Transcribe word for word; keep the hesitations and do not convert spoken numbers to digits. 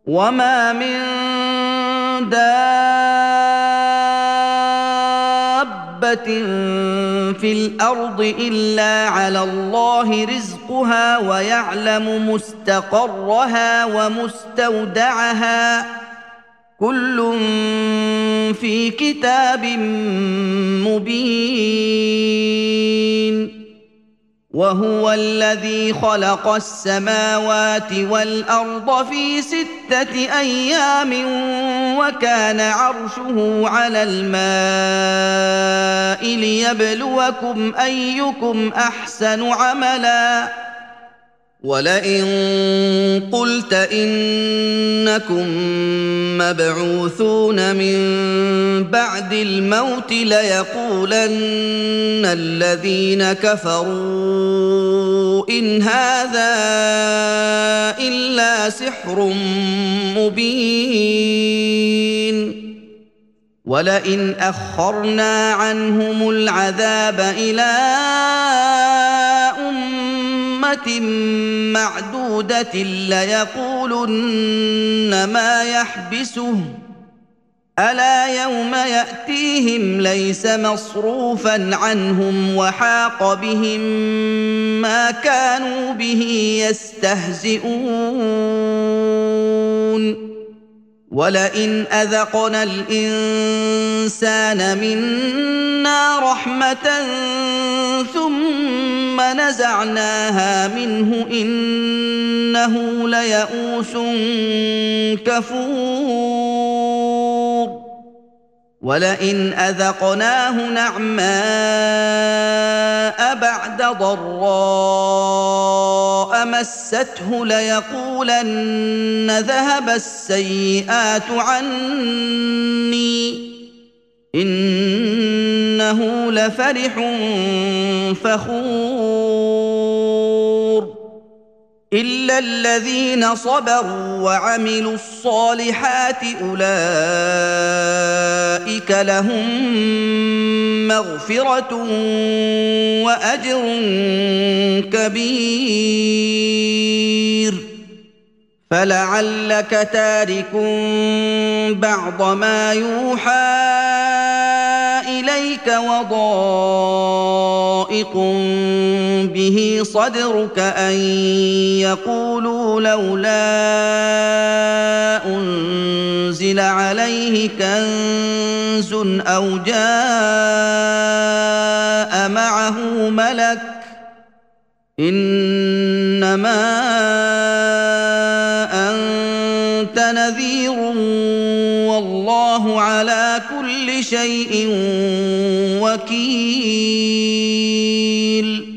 وما من دابة في الأرض إلا على الله رزقها ويعلم مستقرها ومستودعها كل في كتاب مبين وهو الذي خلق السماوات والأرض في ستة أيام وكان عرشه على الماء ليبلوكم أيكم أحسن عملا ولئن قلت إنكم مبعوثون من بعد الموت ليقولن الذين كفروا إن هذا إلا سحر مبين ولئن أخرنا عنهم العذاب إلى أمة معدودة ليقولن ما يحبسه ألا يوم يأتيهم ليس مصروفا عنهم وحاق بهم ما كانوا به يستهزئون ولئن أذقنا الإنسان منا رحمة ثم نزعناها منه إنه ليئوس كفور ولئن أذقناه نعماء بعد ضراء مسته ليقولن ذهب السيئات عني إنه لفرح فخور إلا الذين صبروا وعملوا الصالحات أولئك لهم مغفرة وأجر كبير فلعلك تارك بعض ما يوحى إليك وضائق به صدرك أن يقولوا لولا أنزل عليه كنز أو جاء معه ملك إنما أنت نذير والله على كل شيء وكيل